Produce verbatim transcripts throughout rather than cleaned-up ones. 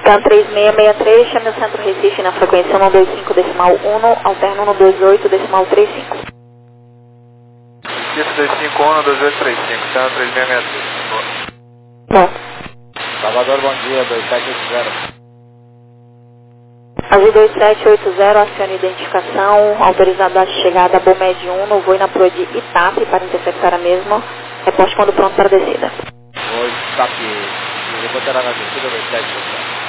Scan três seis seis três, chame o Centro Recife na frequência cento e vinte e cinco decimal um, alterno cento e vinte e oito decimal trinta e cinco. Isso, dois cinco um, dois oito três cinco, Scan três seis seis três. Bom. Salvador, bom dia, dois sete oito zero. Azul dois sete oito zero, acione identificação, autorizado a chegada a Bomed um no voo na proa de Itape para interceptar a mesma. Reporte quando pronto para descida. Vou Itape, helicóptero na descida dois sete oito zero.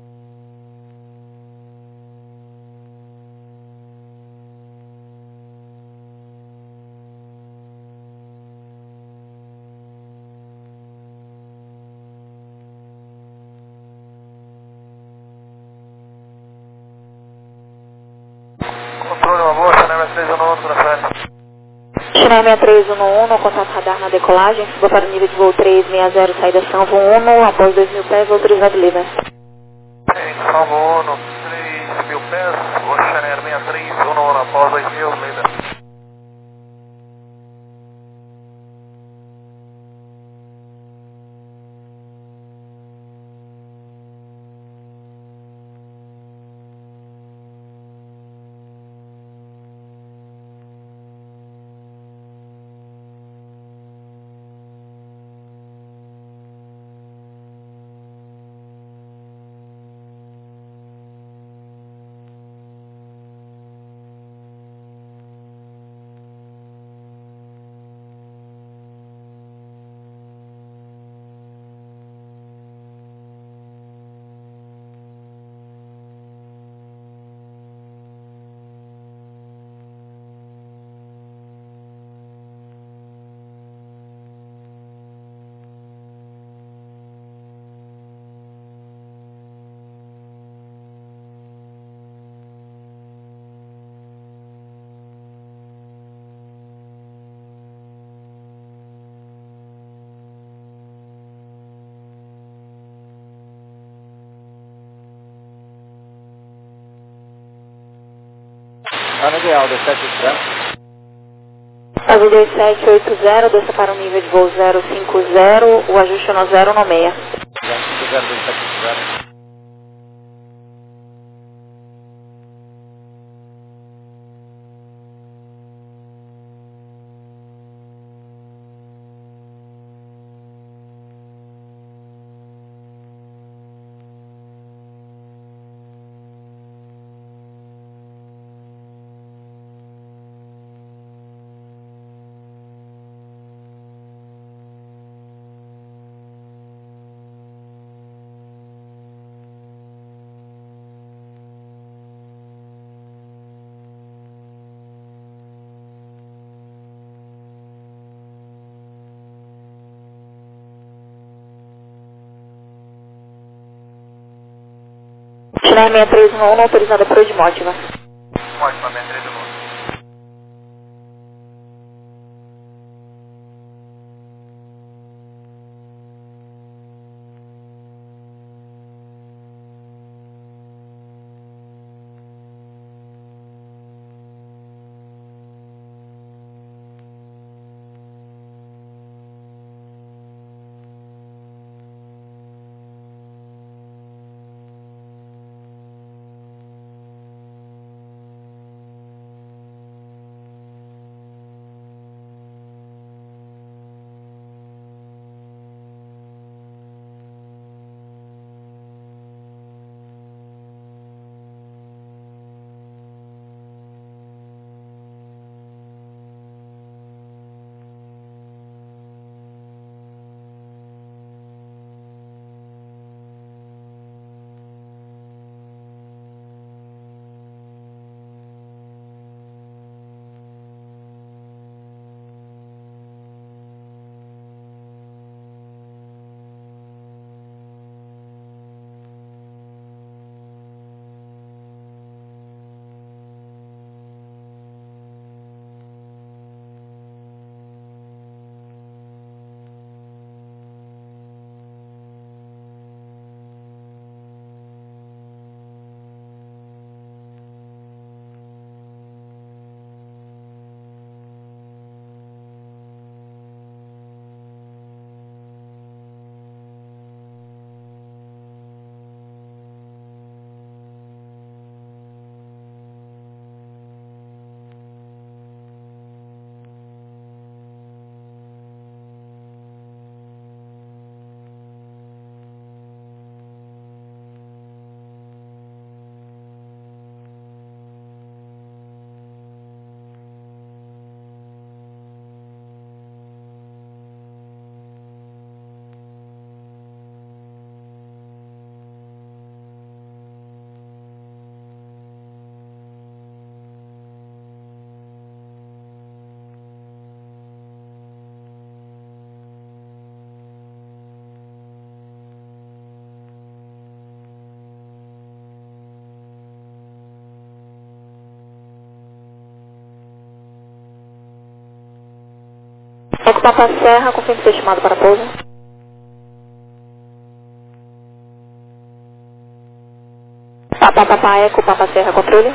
Controle uma boa, Chanel seis um um, transfere. Chanel seis três um um, no contato radar na decolagem, suba para o nível de voo trezentos e sessenta, saída São um, após dois mil pés, autorizado livre. Salvo um, três mil pés, o Chanel seis três um um, após dois mil, livre. Ano ideal, dois sete oito zero. Azul dois sete oito zero, desça para o nível de voo zero cinco zero, o ajuste é no zero no seis. zero cinco zero, dois sete oito zero. Chanel seis três um um, autorizada por Odmótiva. Ótimo, seis três um um. Eco Papa Serra, confirme seu estimado para pouso. Papa Papa Eco Papa Serra, controle.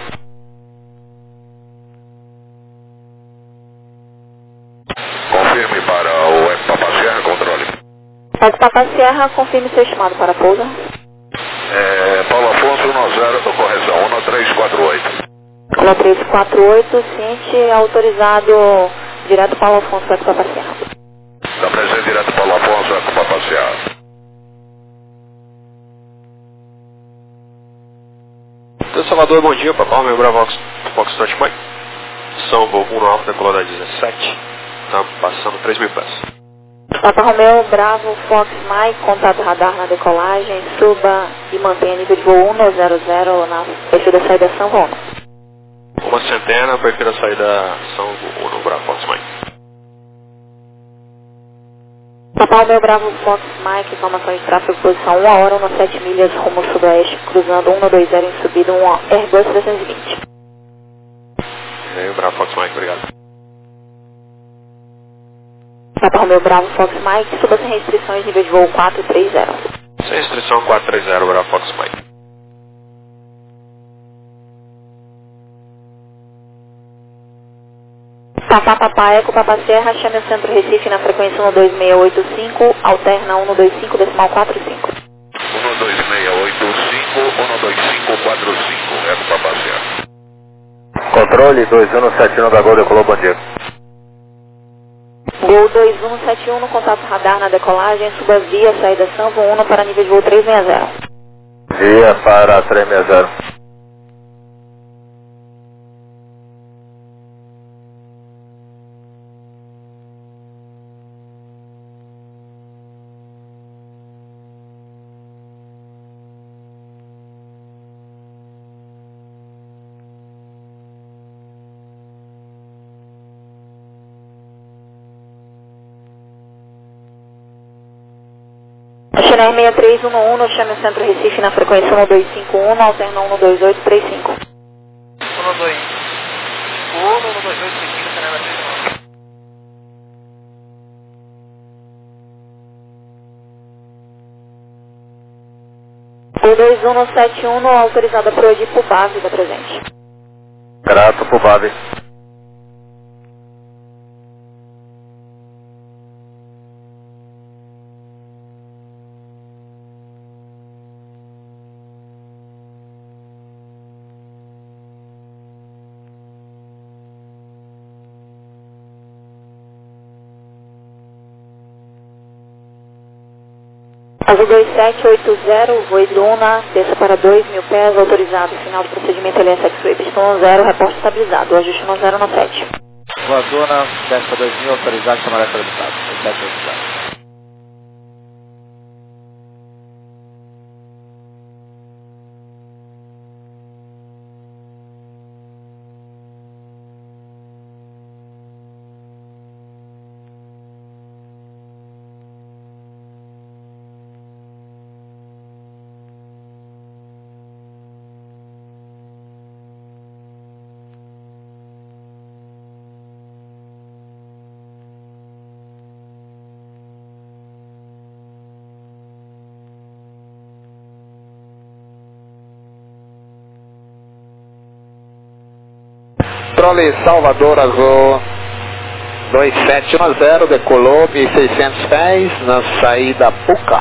Confirme para o Eco Papa Serra, controle. Eco Papa Serra, confirme seu estimado para pouso. É, Paulo Afonso, um zero, correção, um três quatro oito. um três quatro oito, ciente, autorizado direto Paulo Afonso, Eco Papa Serra. Está presente direto Paulo Afonso, Eco Papa Serra. Então, Salvador, bom dia, Papa Romeo Bravo Foxtrot Mike. São voo um Alfa, decolada dezessete. Estamos passando três mil pés. Papa Romeo Bravo Fox Mike, contato radar na decolagem, suba e mantenha nível de voo um zero zero na perfil da saída São Paulo. Uma centena, perfil da saída São Paulo, Bravo Fox Mike. Papa Romeo Bravo Fox Mike, informação de tráfego, posição uma hora, um sete milhas, rumo sudoeste, cruzando um dois zero em subida, um Airbus trezentos e vinte. E aí, Bravo Fox Mike, obrigado. Papa Romeo Bravo Fox Mike, suba sem restrições, nível de voo quatro três zero. Sem restrição, quatro três zero, Bravo Fox Mike. Papa Papa Eco Papa Serra, chame o centro Recife na frequência um dois seis oito cinco, alterna um dois cinco, decimal quatro cinco. um dois seis oito cinco, um dois cinco quatro cinco, Eco Papa Serra. Controle dois um sete um da Gol, decolou, bom dia. Gol dois um sete um no contato radar na decolagem, suba via saída São Paulo para nível de voo três seis zero. Via para três seis zero. Channel seis três um um, chame o centro Recife na frequência um dois cinco um, alterna um dois oito três cinco. um dois cinco um, um dois oito três cinco, Channel três um. O dois um sete um, autorizada para o Edipo base da presente. Grato por base. Azul dois sete oito zero, Voe Luna, desça para dois mil pés, autorizado, final do procedimento L S X-Ray, pistão zero, reporte estabilizado, ajuste no zero no sete. Voadora, desce para dois mil, autorizado, camarada estabilizado. sete oito zero. Controle Salvador Azul dois sete um zero, decolou mil e seiscentos pés na saída Puca.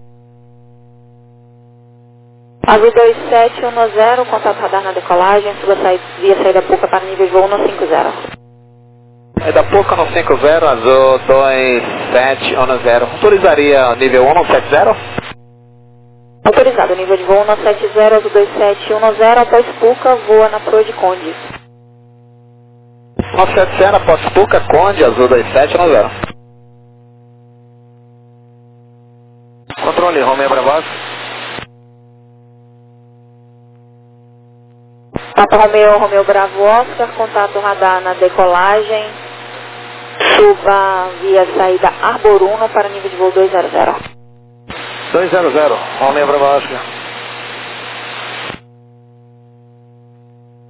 Azul dois sete um zero, contato radar na decolagem, suba saída, via saída Puca para nível de voo no cinco zero. Saída Puca no cinco zero, Azul dois sete um zero. Autorizaria nível um no sete zero? Autorizado, nível de voo no sete zero, Azul dois sete um zero, após Puca, voa na proa de Conde. No sete zero, após Puca, Conde, Azul dois sete um zero. Controle, Romeo Bravo. Papa Romeo, Romeo Bravo Oscar, contato radar na decolagem, suba via saída Arboruno para nível de voo dois zero zero. dois zero zero, Romeo Bravo Oscar.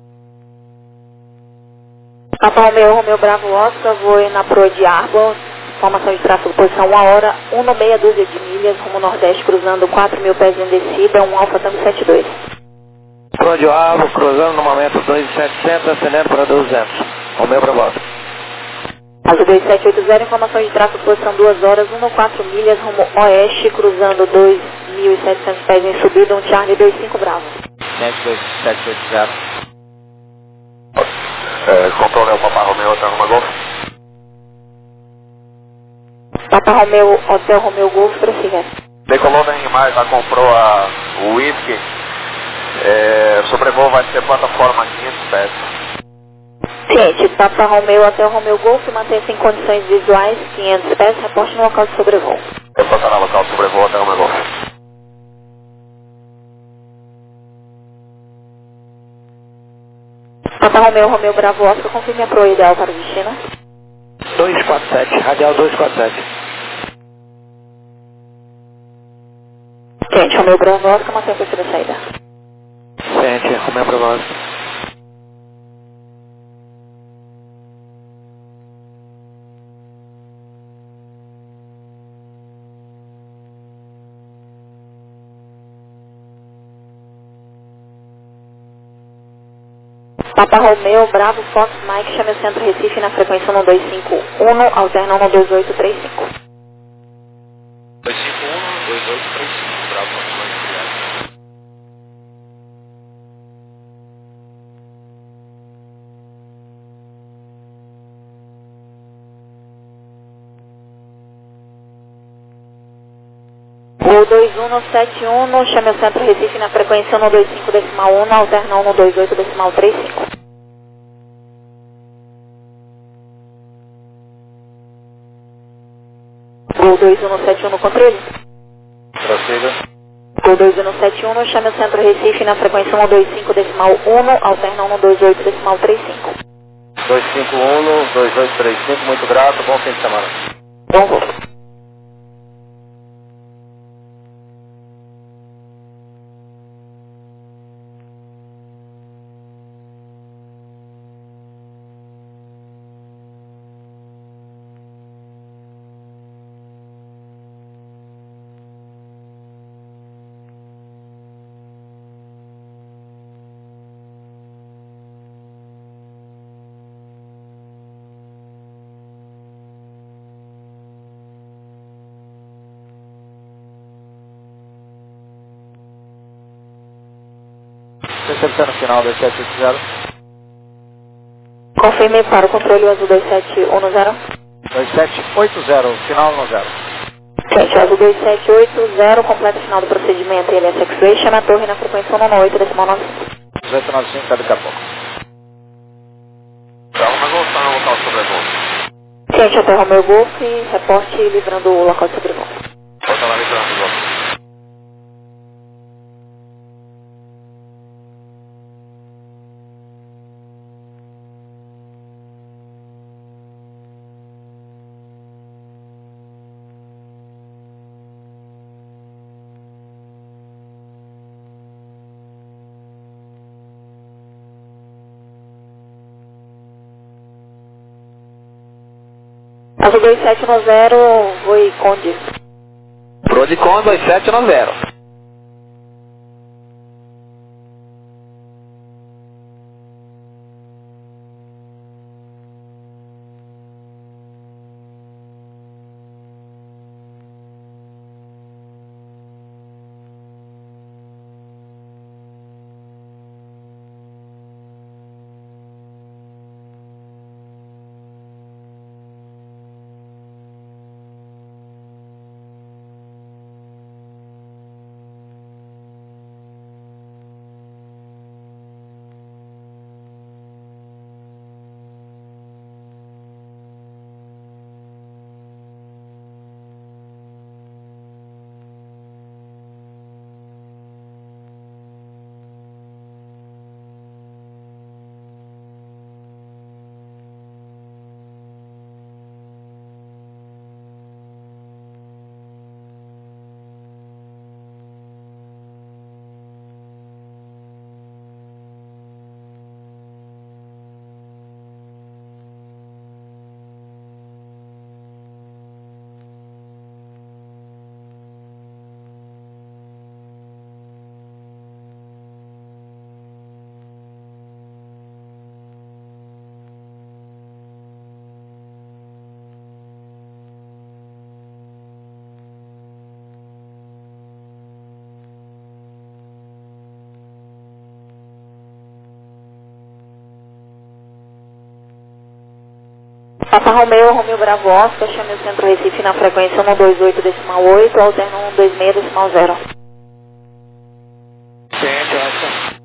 Papa Romeo, Romeo Bravo Oscar, voe na proa de Arbor, Formação de tráfego, posição uma hora, um no meia dúzia de milhas, rumo nordeste, cruzando quatro mil pés em descida, um Alfa Tango setenta e dois. Código Avo, cruzando no momento dois mil e setecentos, ascendendo para duzentos. Romeu para volta. Azul dois sete oito zero, informação de tráfego, posição duas horas, um no quatro milhas, rumo oeste, cruzando dois mil e setecentos pés em subida, um Charlie dois cinco Bravo. Sete dois sete oito zero. É, controle é o Papa Romeo, Hotel Roma Golf. Papa Romeo, Hotel Romeo Golf, prossiga. Decolou da Rimar, já comprou a, o whisky. É, o sobrevoo vai ser plataforma quinhentos pés. Ciente, Papa Romeo, Hotel Romeo Golf, mantenha-se em condições visuais, quinhentos pés, reporte no local de sobrevoo. Eu vou estar no local de sobrevoo, Hotel Roma Golf. Papa Romeo, Romeo Bravo, Oscar, confirme a proa ideal para o destino. dois quatro sete, radial dois quatro sete. Ciente, Romeo Bravo, Oscar, mantenha a terceira saída. Ciente, Romeu para volta. Papa Romeo, Bravo, Fox, Mike, chame o centro Recife na frequência um dois cinco um, alterna um dois oito três cinco. dois cinco um, dois oito três cinco, Bravo, Fox, Mike, obrigado. Gol dois um sete um, chame o centro Recife na frequência um dois cinco decimal um, alterna um dois oito decimal três cinco. Gol dois um sete um no controle. Prossiga. Gol dois um sete um, chame o centro Recife na frequência um dois cinco decimal um, alterna um dois oito decimal três cinco. dois cinco um, dois oito três cinco, muito grato, bom fim de semana. Bom voo. Recepção final dois sete oito zero. Confirme para o controle o azul dois sete um zero. dois sete oito zero, final no zero. Gente, azul dois sete oito zero, completa final do procedimento I L S X-Ray, chame a torre na frequência um oito decimal nove cinco. dezoito nove cinco, daqui a pouco. Hotel Roma Golf, está no local de sobrevoo. Ciente, Hotel Romeo Golf, reporte livrando o local de sobrevoo. Porta lá livrando, Golf. Azul dois sete um zero, Voi Conde. Prodicon dois sete um zero. Papa Romeo, Romeo Bravo Oscar, chame o Centro Recife na frequência um dois oito decimal oito, alterno um dois seis decimal zero. Ciente, Oscar.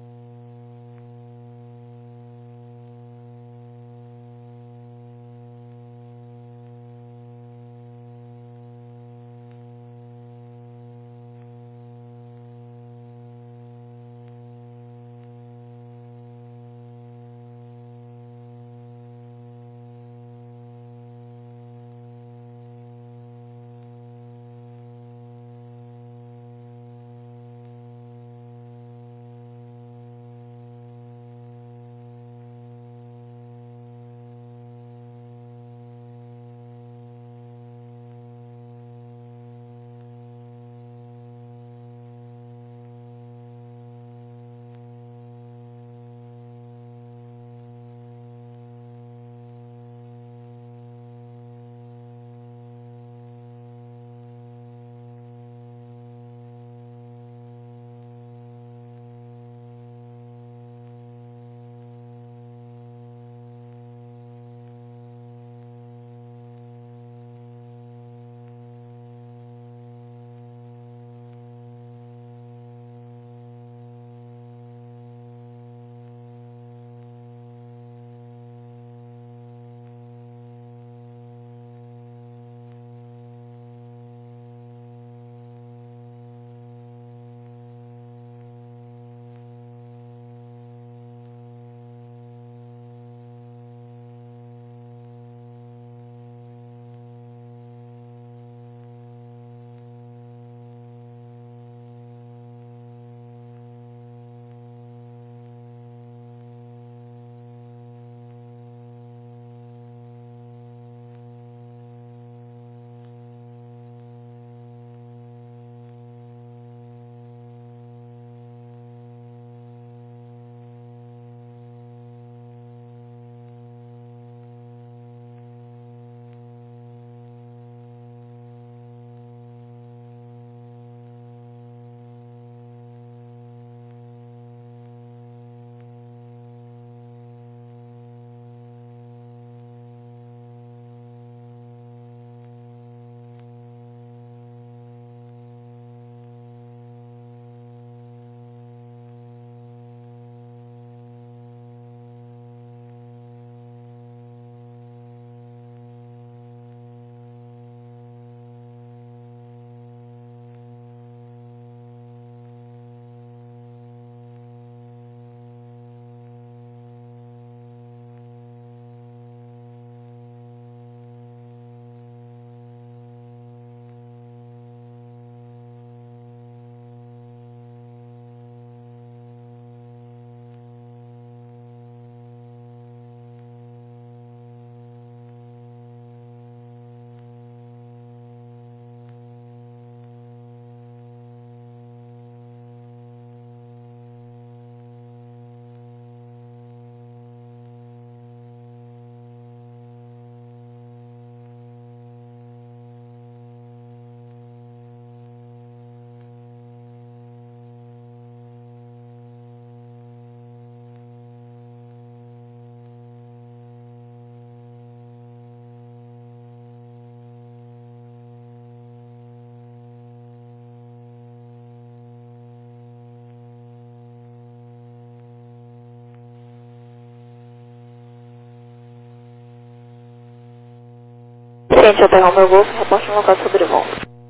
Ciente, Hotel Romeo Golf, reporte no local de sobrevoo.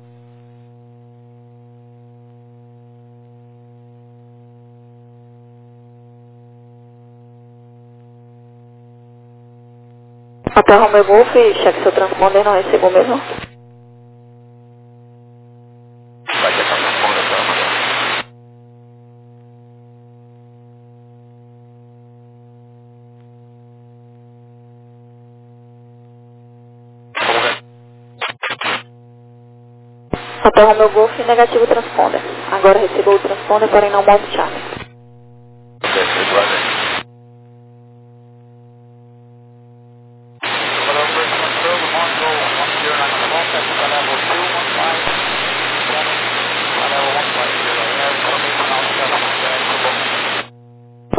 Hotel Romeo Golf, cheque seu transponder, não recebeu mesmo? Vai ter transponder, tá? Hotel Romeo Golf, negativo transponder. Agora recebeu o transponder, porém não mostra o charme.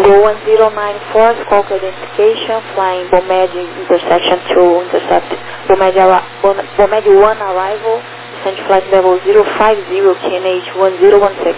Go one zero nine four, Squawk identification, flying Bomed intersection to intercept Bomed, Bomed one arrival, descend flight level zero five zero, K N H one zero one six.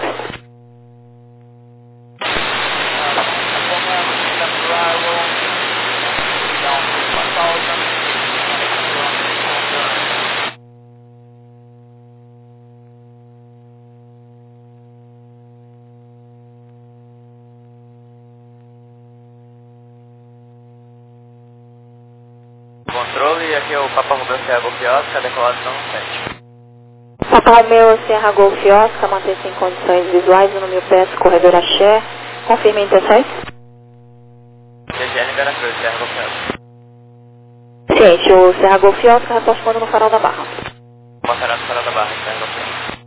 Controle, aqui é o Papa Romeu Sierra Golf Oscar, declaração sete. Papa Romeu Sierra Golf Oscar, manter-se em condições visuais no mil pés, corredor Axé, confirme a intercept. G G N Veracruz, Sierra Golf Oscar. Ciente, o Sierra Golf Oscar, reposte quando no farol da Barra. Montará no farol da Barra, Sierra Golf Oscar.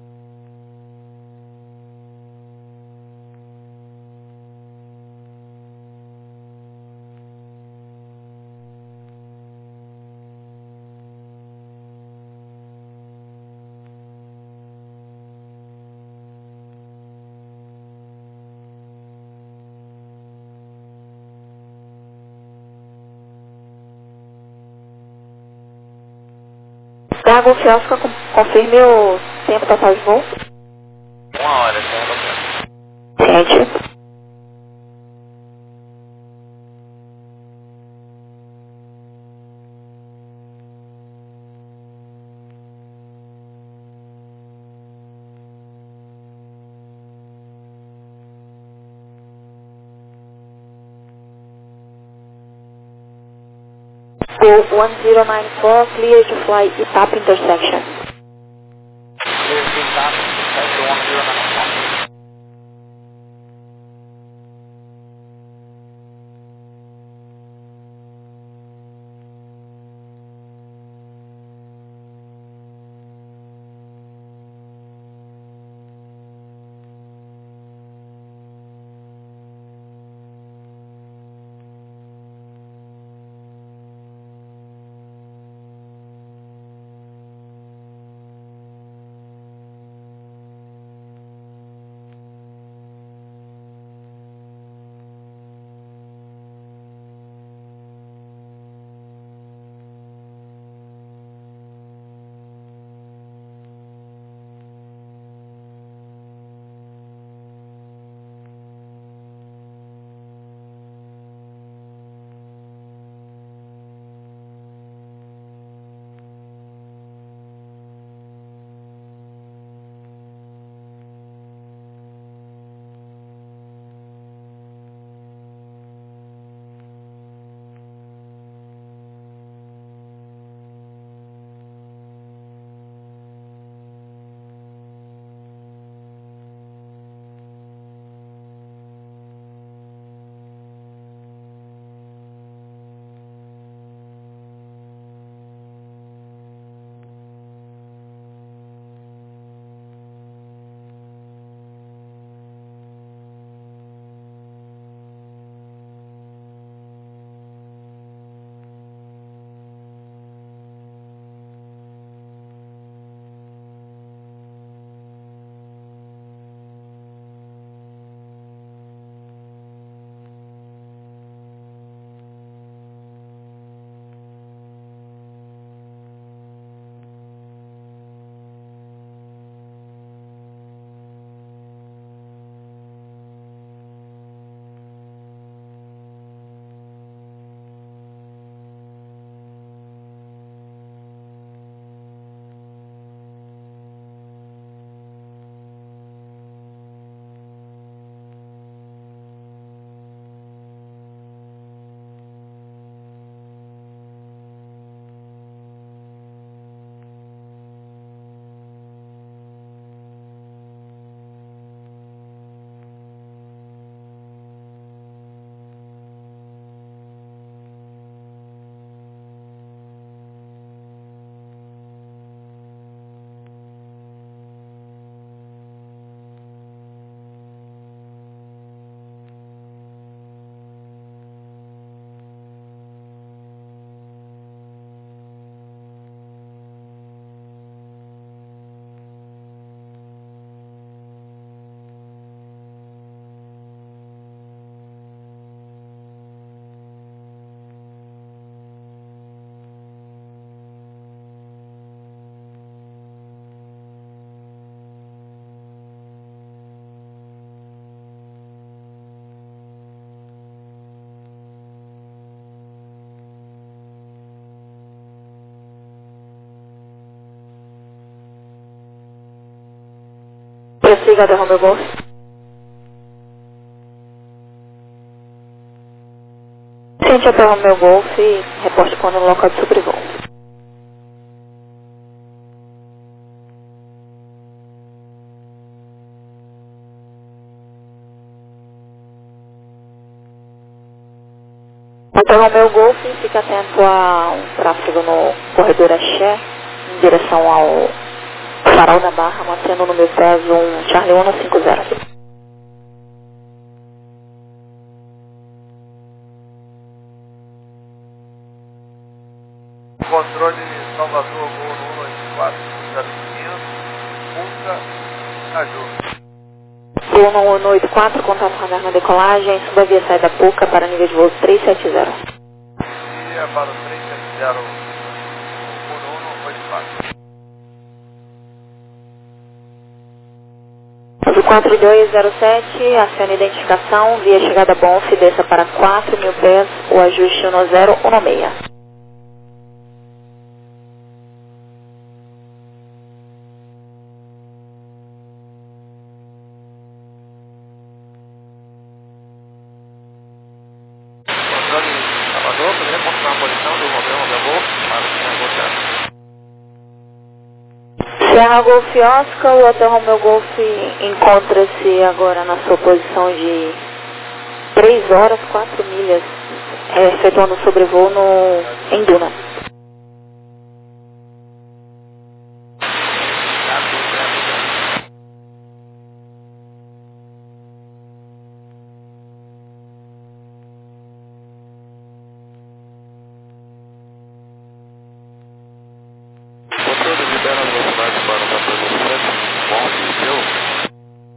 Sierra Golf Oscar, confirme o tempo total de voo. Uma hora, Sierra Golf Oscar. Ciente. Go one zero nine four, clear to fly Itap intersection. Clear to Itap, intersection one zero nine four. Prossiga até Romeo Golf. Sente até Romeo Golf e reporte quando no local de sobrevoo. Até Romeo Golf, fique atento a um tráfego no corredor Axé, em direção ao Farol da Barra, mantendo no meu peso um Charlie um cinco zero. Controle Salvador, voo no um dois quatro, zero quinhentos, Puca, ajuda. Voo no um oito quatro, contato radar na decolagem, suba via saída Puca para nível de voo três sete zero. E é para o três sete zero, por um oito quatro. O quatro dois zero sete, acione identificação, via chegada Bonf, desça para quatro mil pés, o ajuste um zero um seis. Controle Salvador, poderia confirmar a posição do Romeo Romeo Golf para o Sierra Golf? Sierra Golf Oscar, o Hotel Romeo Golf encontra-se agora na sua posição de três horas, quatro milhas, é, efetuando sobrevoo no, em Duna. Controle libera a velocidade para o quatorze sete, Bonf, seu.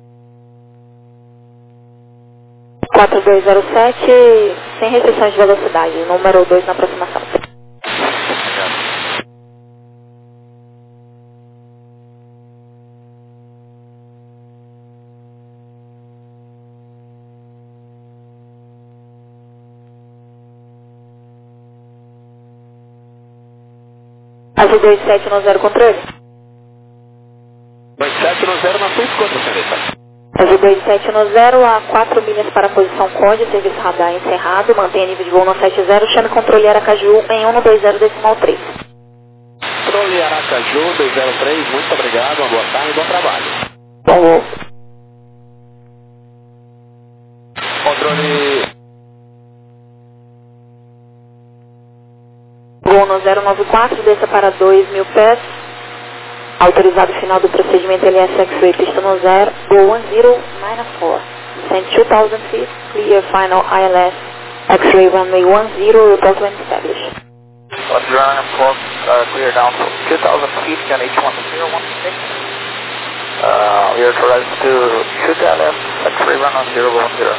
quatro dois zero sete, sem restrições de velocidade, número dois na aproximação. Azul dois sete um zero, controle. dois sete um zero na sua escuta, senhorita. Azul dois sete um zero, a quatro milhas para a posição Conde, serviço radar encerrado, mantenha nível de voo no sete zero, chame controle Aracaju em um dois zero decimal três. Controle Aracaju dois zero três, muito obrigado, uma boa tarde e bom trabalho. Bom voo. Controle Voo no zero nove quatro, desça para dois mil pés. Autorizado final do procedimento L S X-Ray, pista no zero, Go one zero nine four. Descend two thousand feet, clear final I L S X-Ray runway one zero, report when established. Let's run and close, uh, clear down to two thousand feet, can H one zero one six. Uh, we are authorized to shoot L S X-Ray run on zero one zero.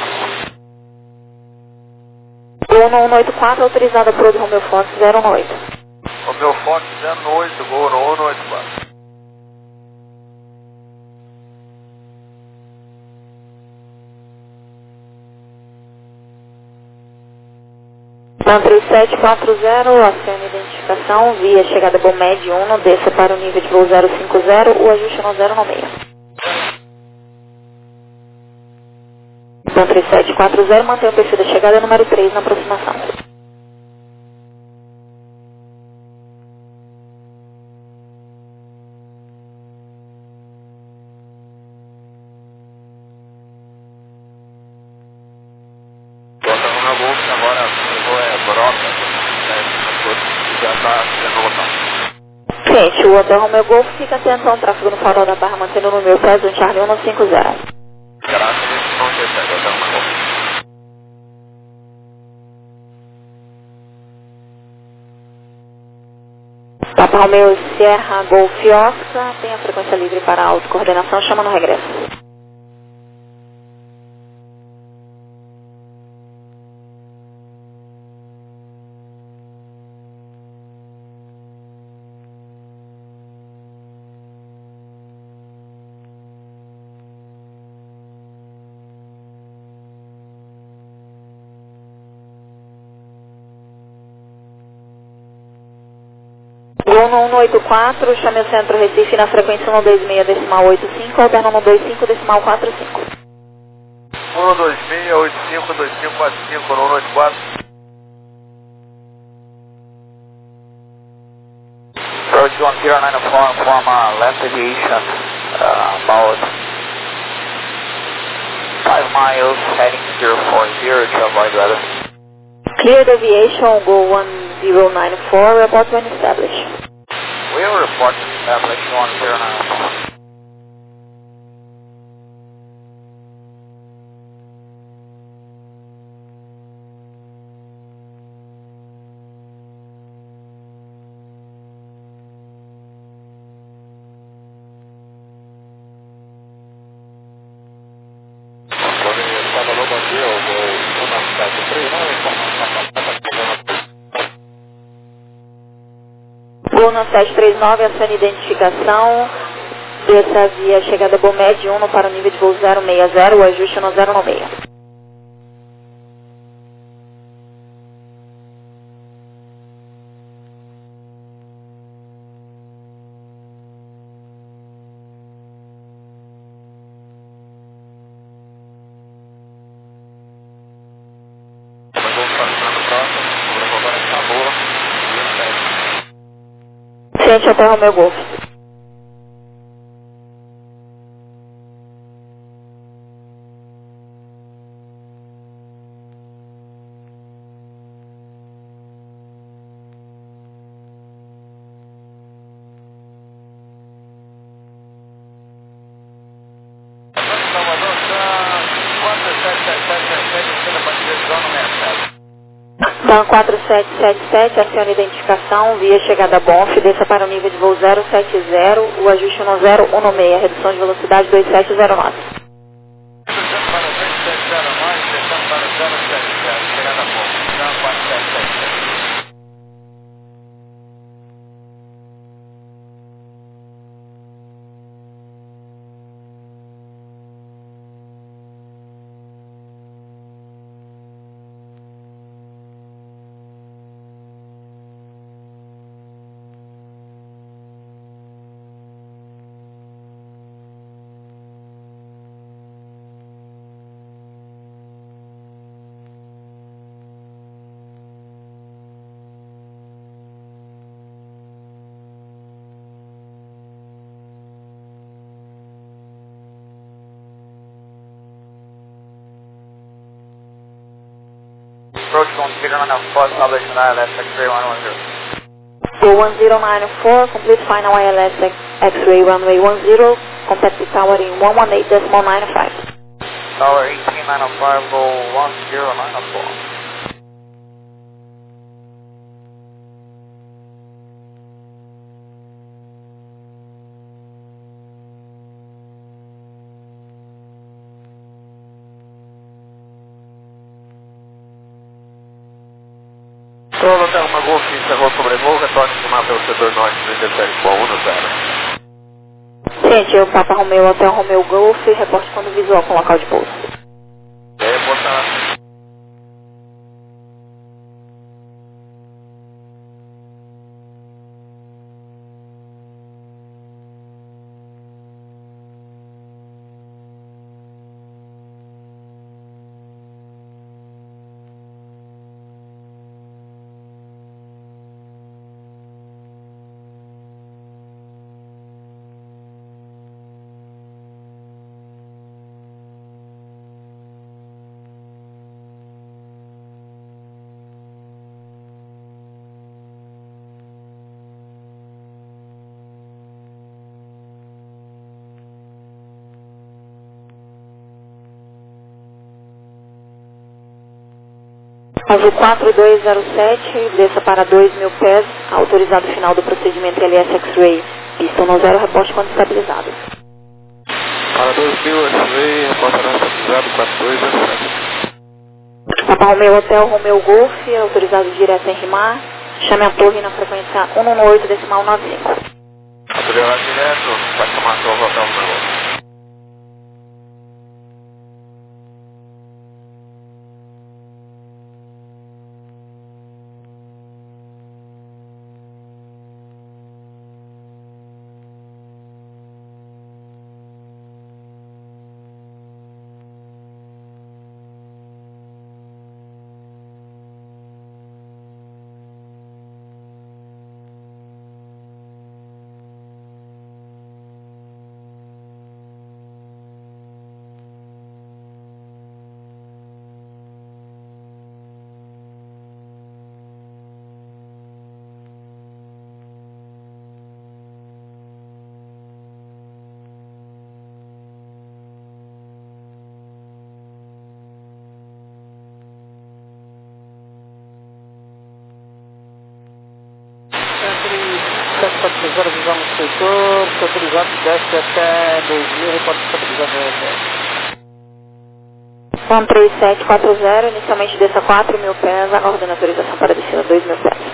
Voo no um oito quatro, autorizado para o Romeo Fox zero um oito. Romeo Fox zero oito, voo no um oito quatro. três sete quatro zero, acione identificação, via chegada Bomed um, desça para o nível de voo zero cinco zero, o ajuste no zero um seis. Então três sete quatro zero, mantém o perfil da chegada número três na aproximação. Bota Romeo Golf, agora o voo é Broca, já está sendo local. Gente, o Hotel Romeo Golf fica atento a um tráfego no farol da Barra, mantendo no meu pés um Charlie um cinco zero. Graças a não recebe, Hotel Romeo Golf. Papa Romeo Sierra Golf Oscar, tem a frequência livre para autocoordenação, chama no regresso. Voo Alterno um oito quatro, chame o centro Recife na frequência um dois seis decimal oito cinco, alterno um dois cinco decimal quatro cinco. um dois seis oito cinco dois cinco quatro cinco, um oito quatro. Approach one zero nine four, inform uh, left aviation, uh, about five miles, heading zero four zero to avoid weather. Cleared aviation, go one zero nine four, report when established. We will report established one zero nine four. Gol no sete três nove, acione identificação. Desça via chegada Bomed um para o nível de voo zero seis zero, o ajuste no zero nove seis. Ciente até Romeo Golf. Dan quatro sete sete sete, acione identificação, via chegada Bonf, desça para o nível de voo zero sete zero, o ajuste no zero um seis, redução de velocidade dois sete zero nove. Approach one zero nine four, establish an I L S X-ray one one zero. Go one zero nine four, complete final I L S X-ray runway one zero, contact the tower in one one eight decimal nine five. Tower eighteen nine oh five, go one zero nine four. Então, Hotel Roma Golf encerrou sobrevoo, retorne para o mapa pelo setor norte do interfere com um zero. Ciente, o Papa Romeo Hotel Romeo Golf, reporte quando visual com local de pouso. É, botar. Azul quatro dois zero sete, desça para dois mil pés, autorizado final do procedimento L S X-Ray. Pista no zero, reporte quando estabilizado. Para dois mil, X-Ray, reporte estabilizado quatro dois zero sete. Papa Romeo Hotel Romeo Golf, autorizado direto em Rimar. Chame a torre na frequência um um oito decimal nove cinco. Autorizado direto, vai chamar a torre Hotel Romeo Golf. zero, visão no inspetor, se autorizado desce até dois mil, reporte estabilizado no R S. um três sete quatro zero, inicialmente desça quatro mil pés, aguardando autorização para descer a dois mil pés.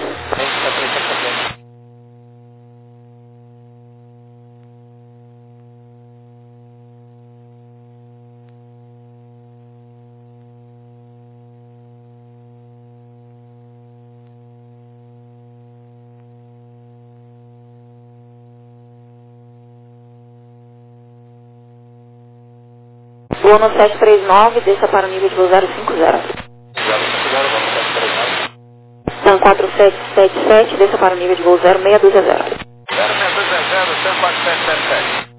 Voo no sete três nove, desça para o nível de voo zero cinco zero. Sam quatro sete sete sete, desça para o nível de voo zero seis dois zero. zero seis dois zero, Sam quatro sete sete sete.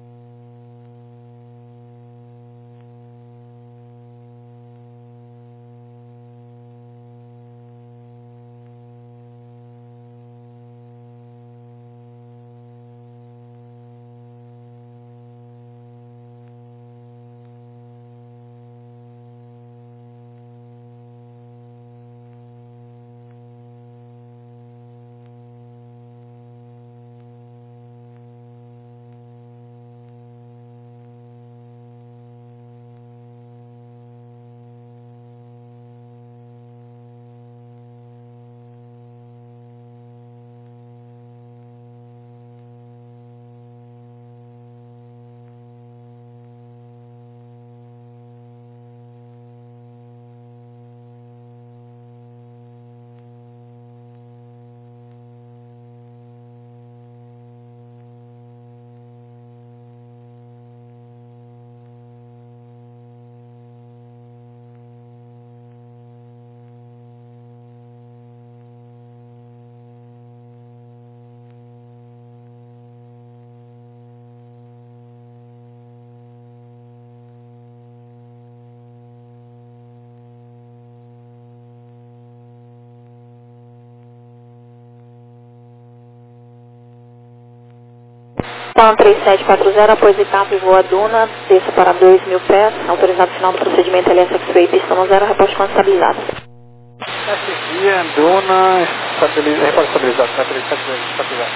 Sam três sete quatro zero, após etapa e voa Duna, desça para dois mil pés, autorizado final do procedimento L S X-Ray, pista no zero, reposte com estabilizado. S G, Duna, estabilizado, reporte estabilizado, estabilizado.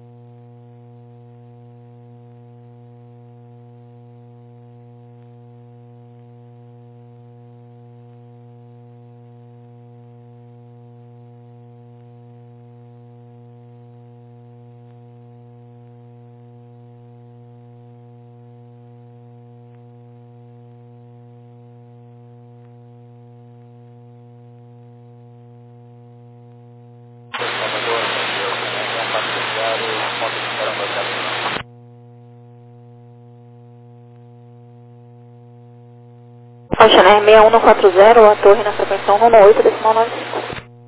Oceaner seis um quatro zero, a torre na frequência um oito decimal nove cinco.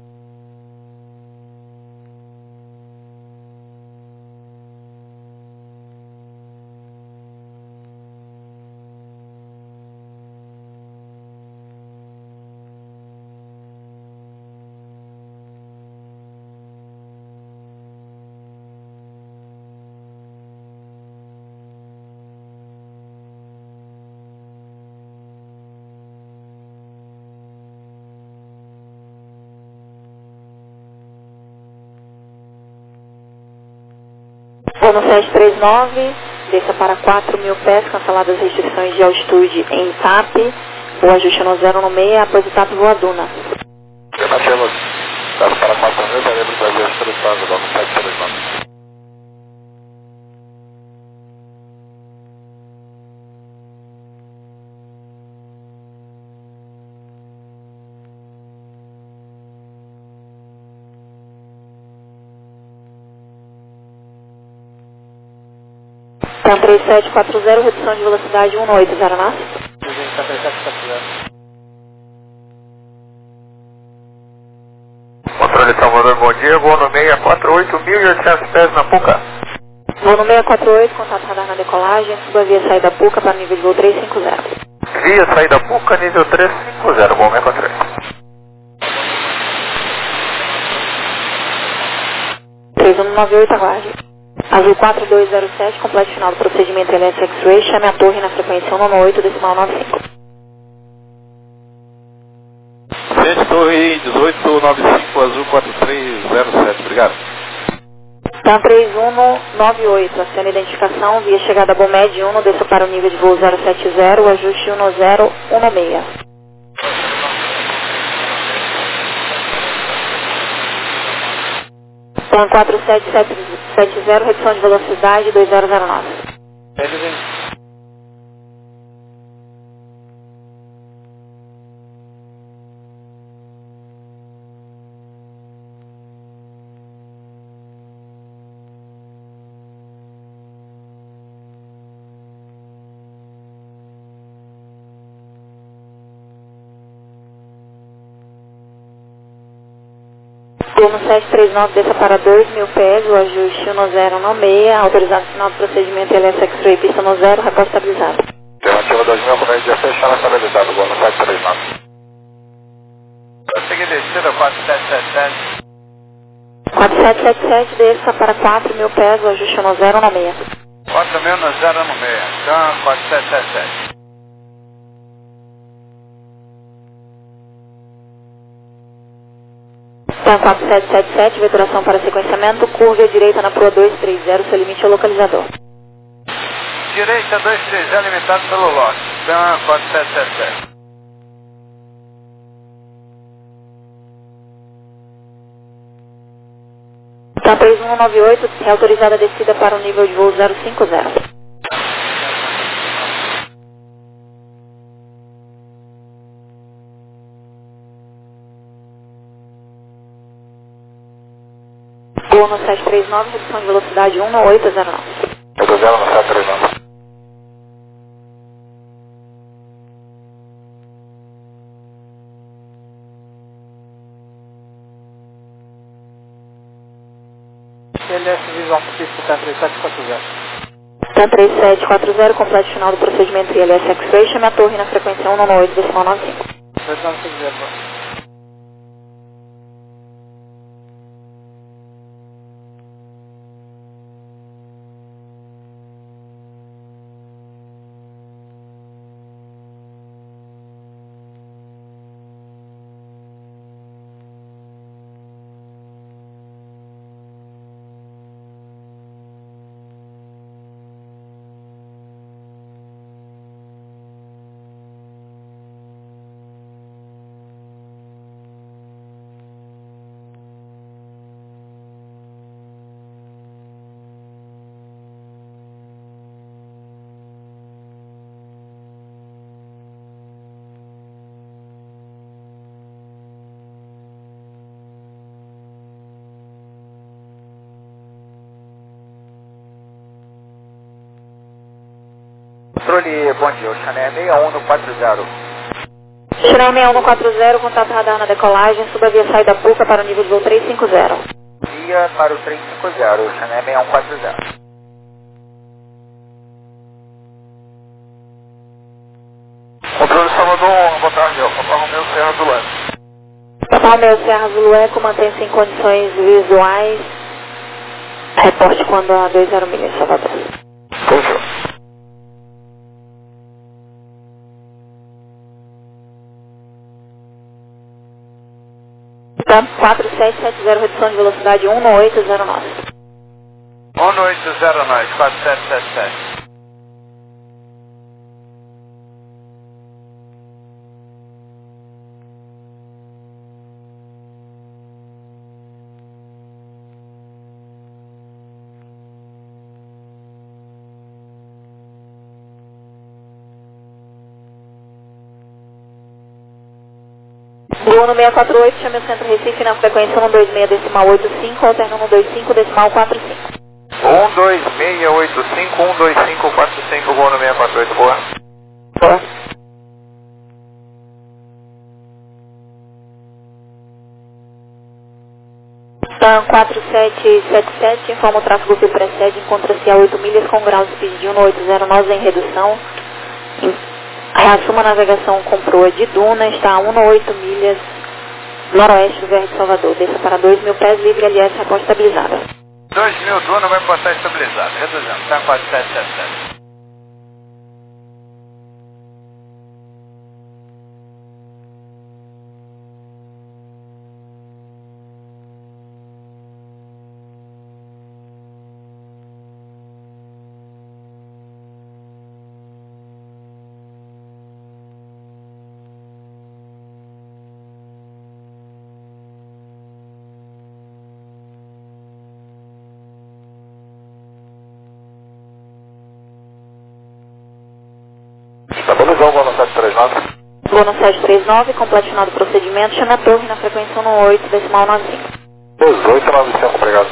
Voo no sete três nove, desça para quatro mil pés, canceladas as restrições de altitude em T A P, o ajuste no zero no seis, após T A P voa Duna. Afirmativas, desce para quatro mil, vai para o Brasil, autorizado, vamos sete três nove. Sam três sete quatro zero, redução de velocidade um oito zero knots. Controle Salvador, bom dia, voo no seis quatro oito, mil e oitocentos pés na Puca. Voo no seis quatro oito, contato radar na decolagem, suba via saída Puca para nível de voo três cinco zero. Via saída Puca, nível três cinco zero, bom seis quatro oito. três um nove oito, aguarde. Azul quatro dois zero sete, completo final do procedimento L S X-Ray, chame a torre na frequência um oito decimal nove cinco. Sete Torre dezoito nove cinco, Azul quatro três zero sete, obrigado. Tá três um nove oito, acena a identificação, via chegada Bomed um, desça para o nível de voo zero sete zero, ajuste um zero um seis. Plan quatro sete sete zero, redução de velocidade dois zero zero nove. Turno sete três nove, desça para dois mil pés, o ajuste um zero um seis, autorizado final do procedimento L S X-Ray, pista no zero, reposta estabilizado. Alternativa dois mil, começo de fechar estabilizado, Gol no sete três nove. Prosseguir descida quatro sete sete sete. quatro sete sete sete, desça para quatro mil pés, o ajuste um zero um seis. quatro mil no zero um seis, então quatro sete sete sete. Então quatro sete sete sete, veturação para sequenciamento, curva à direita na proa dois três zero, seu limite é o localizador. Direita dois três zero, limitado pelo lote, então quatro sete sete sete. Então três um nove oito, é autorizada a descida para o nível de voo zero cinco zero. Gol no sete três nove, redução de velocidade um oito zero nove. oito zero no sete três nove. L S Visual Pista três sete quatro zero. Então três sete quatro zero, complete final do procedimento I L S X-Ray, chame a torre na frequência um nove oito decimal nove cinco. dois nove seis zero. Controle, bom dia, o Chanel seis um no quatro zero. Chanel seis um no quatro zero, contato radar na decolagem, suba via saída Puca para o nível de voo três cinco zero. Via para o três cinco zero, o Chanel seis um quatro zero. Controle Salvador, boa tarde, Papa Romeu Serra do Leste. Papa Romeu Serra Zulu Eco, mantém-se em condições visuais. Reporte quando a dois zero milhas, Salvador. Conjunto. Tá, quatro sete sete zero, redução de velocidade um oito zero nove. um oito zero nove, quatro sete sete sete. Gol no seis quatro oito, chame o Centro Recife na frequência um dois seis decimal oito cinco, alterno um dois cinco decimal quatro cinco. um dois seis oito cinco, um dois cinco quatro cinco, gol no seis quatro oito, boa. Boa. Tan quatro sete sete sete, informa o tráfego que precede, encontra-se a oito milhas com grau de speed de um oito zero nove em redução. Reassuma a navegação com proa de Duna, está a um oito milhas noroeste do V R de Salvador. Desça para dois mil pés, livre L S, reposta estabilizada. dois mil Duna vai passar estabilizado, reduzindo, tá quatro sete sete sete. Estabilizou o voo no sete três nove. Voo no sete três nove, completo final do procedimento, chame a torre na frequência um oito, decimal nove cinco. dezoito nove cinco, obrigado.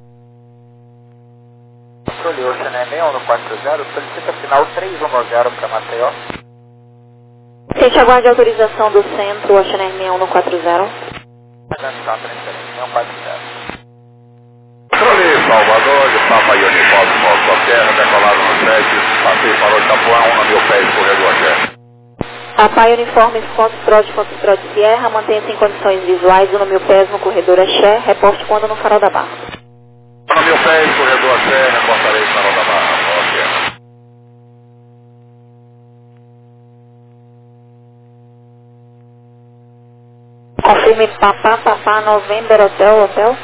Controle Ocean M um no quatro zero, solicita final três um zero para Maceió. Gente, aguarde a autorização do centro, Ocean M um no quatro zero. Atenção, transferência, um quatro zero. Controle Salvador, de Papa Uniforme, Fox Terra, decolado no sete, passei para o Itapuã, um no meu pé, escorrego até. Papai Uniforme Foxtrot, Foxtrot Sierra, mantenha-se em condições visuais, o número pés no corredor Axé, reporte quando no farol da Barra. No meu pé, escorrego até, reportarei o farol da Barra, ok. Confirme Papá, Papá, November, Hotel, Hotel.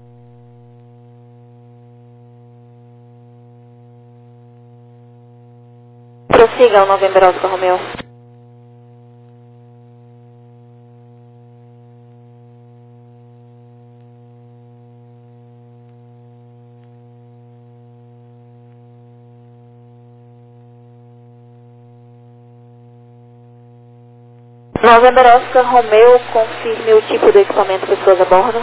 Prossiga o November, Oscar Romeo. November Oscar Romeo, confirme o tipo do equipamento pessoas a bordo.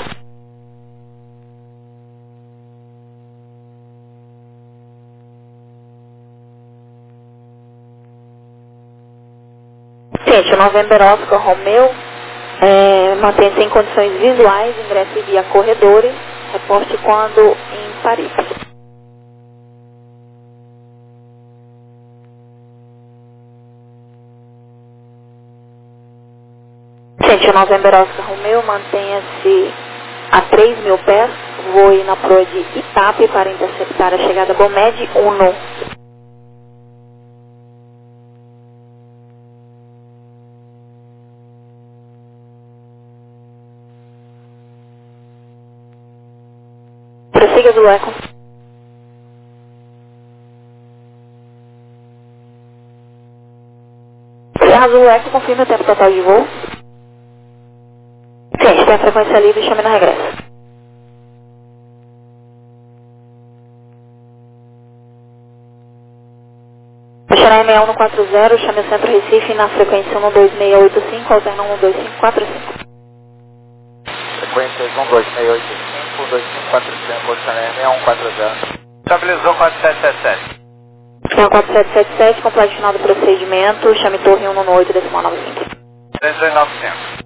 Gente, o November Oscar Romeo, é, mantenha-se em condições visuais, ingresse via corredores, reporte quando em Paris. Gente, o November Oscar Romeo, mantenha-se a três mil pés, voe na proa de Itape para interceptar a chegada Bomed Uno. Prossiga do Eco. Serra Azul Eco, confirme o tempo total de voo. Gente, tem a frequência livre, chame no regresso. Baixará M um no quatro zero, chame o Centro Recife na frequência um dois seis oito cinco, alterna um dois cinco quatro cinco. Frequências um dois seis oito cinco, um dois cinco quatro cinco, Ocean M um quatro zero. Estabilizou quatro sete sete sete. É o quatro sete sete sete, complete final do procedimento, chame torre um oito, decimal nove cinco. três dois nove cinco.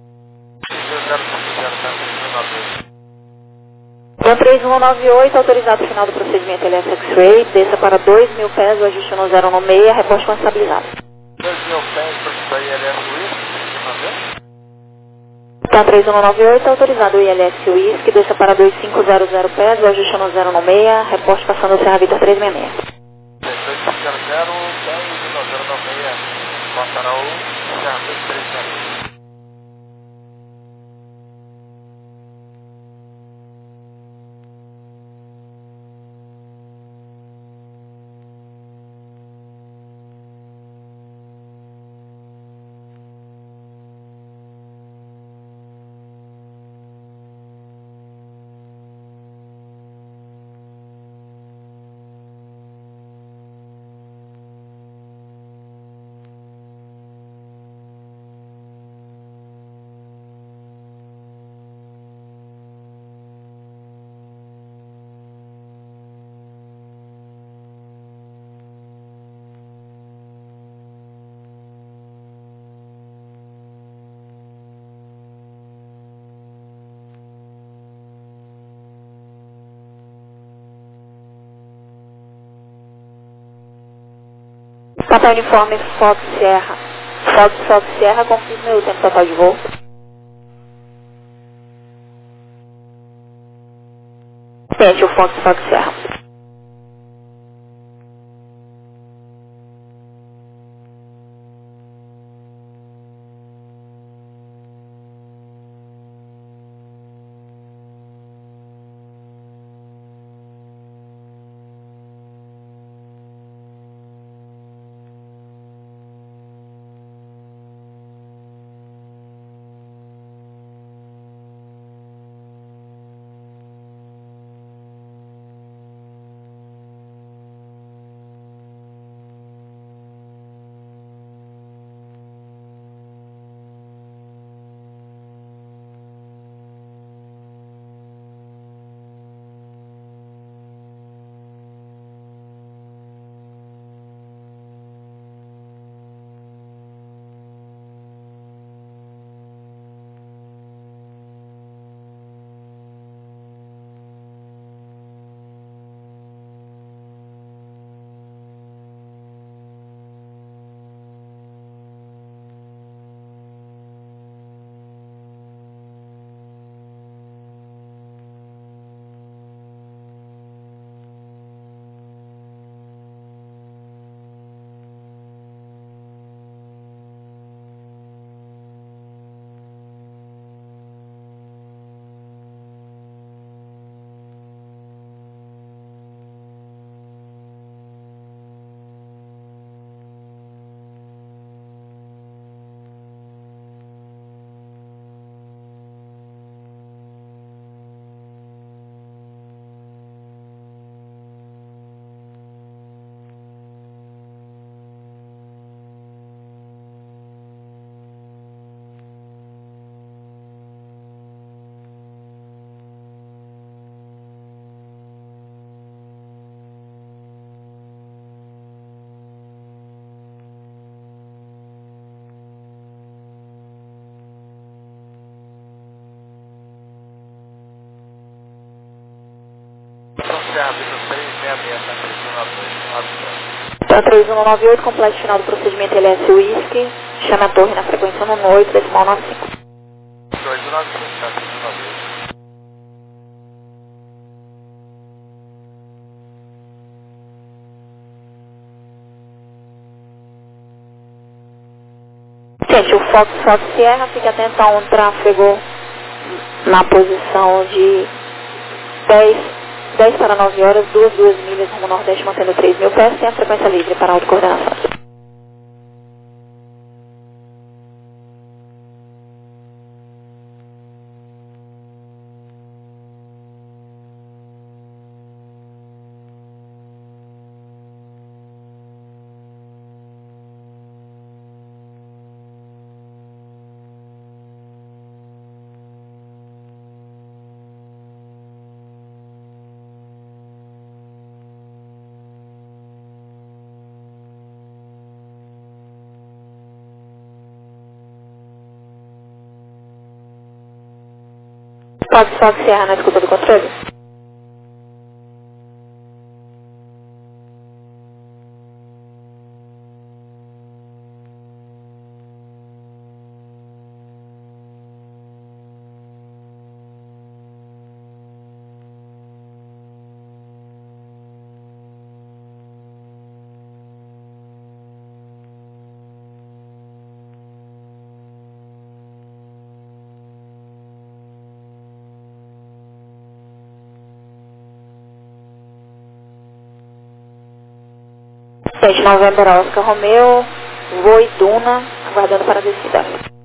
Van três um nove oito, autorizado o final do procedimento L S X-Ray, desça para dois mil pés, o ajuste no zero no meio, reposte com estabilizado. dois mil pés, para o I L S Whisky, Van três um nove oito, autorizado o I L S Whisky, desça para dois cinco zero zero pés, o ajuste no zero no meio, reposte passando o Serra Vitor três seis seis. dois cinco zero zero, dez zero no meio, passará o Serra Vitor três seis seis. Papai Uniforme Fox Sierra. Fox Fox Sierra, confirme o tempo total de voo. Tente o Fox Fox Sierra. Então, três um nove oito, completo final do procedimento L S Whisky, chama a torre na frequência um oito, decimal nove cinco. dois um nove cinco, tá, três um nove oito. Gente, o Fox Fox Sierra, fique atento a um tráfego na posição de dez, dez para nove horas, duas, duas milhas rumo nordeste, mantendo três mil pés, sem a frequência livre para autocoordenação. Fox Fox Sierra na escuta do controle. Gente, November Oscar Romeo, voo Duna, aguardando para a descida.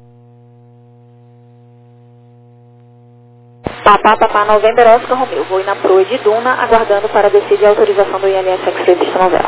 Papá, papá, November Oscar Romeo, voo na proa de Duna, aguardando para a descida e autorização do I L S X-Ray Pista Novela.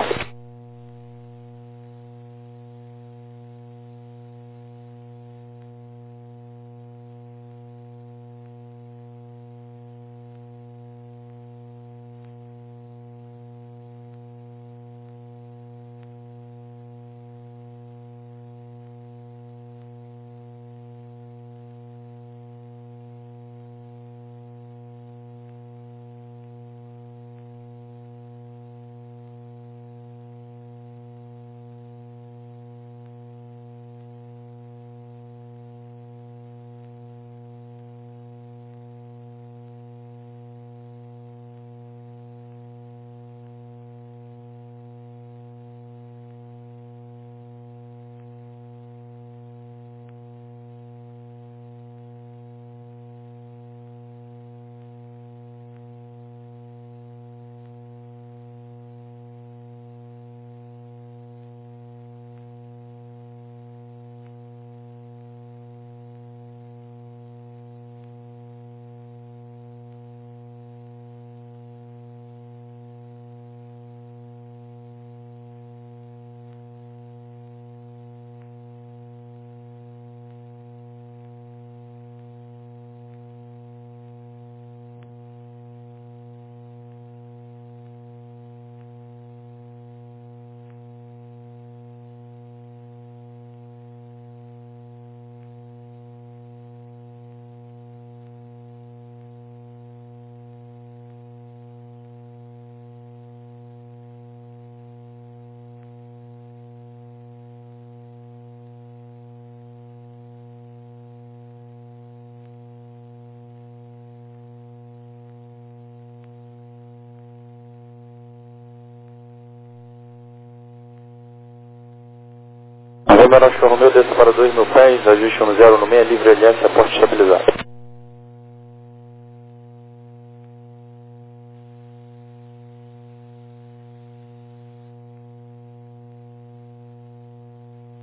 November Oscar Romeo, desça para dois mil pés, ajuste um zero no meio, livre L S, aporte estabilizado.